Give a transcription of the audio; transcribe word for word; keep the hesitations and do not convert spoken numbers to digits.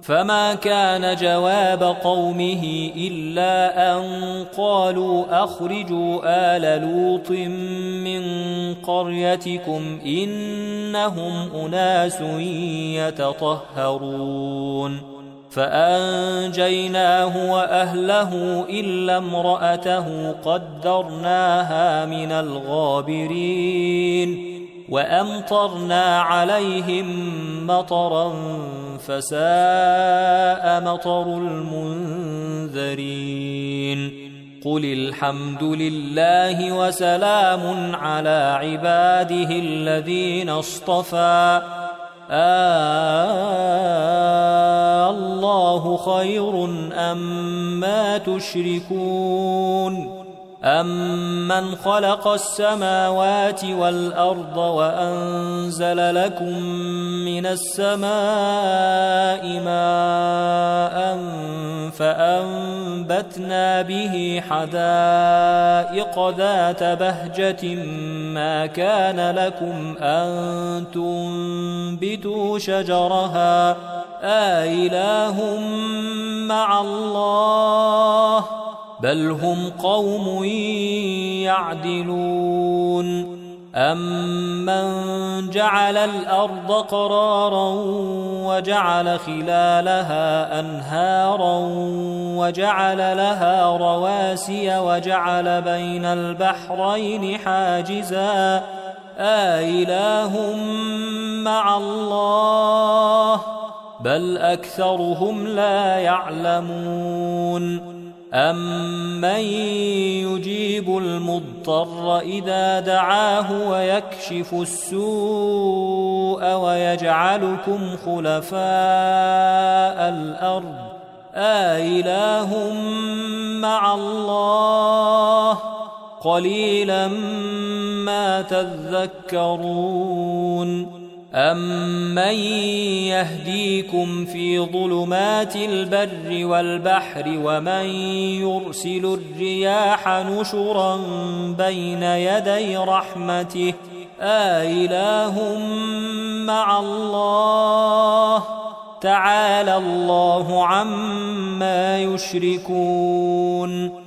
فما كان جواب قومه إلا أن قالوا أخرجوا آل لوط من قريتكم إنهم أناس يتطهرون فأنجيناه وأهله إلا امرأته قدرناها من الغابرين وأمطرنا عليهم مطرا فساء مطر المنذرين قل الحمد لله وسلام على عباده الذين اصطفى آه الله خير أما تشركون أمن خلق السماوات والأرض وأنزل لكم من السماء ماء فأنبتنا به حدائق ذات بهجة ما كان لكم أن تنبتوا شجرها آإله مع الله بل هم قوم يعدلون أمن جعل الأرض قرارا وجعل خلالها أنهارا وجعل لها رواسي وجعل بين البحرين حاجزا آإله مع الله بل أكثرهم لا يعلمون أمن يجيب المضطر إذا دعاه ويكشف السوء ويجعلكم خلفاء الأرض آإله مع الله قليلا ما تذكرون أمن يهديكم في ظلمات البر والبحر ومن يرسل الرياح نشرا بين يدي رحمته آإله مع الله تعالى الله عما يشركون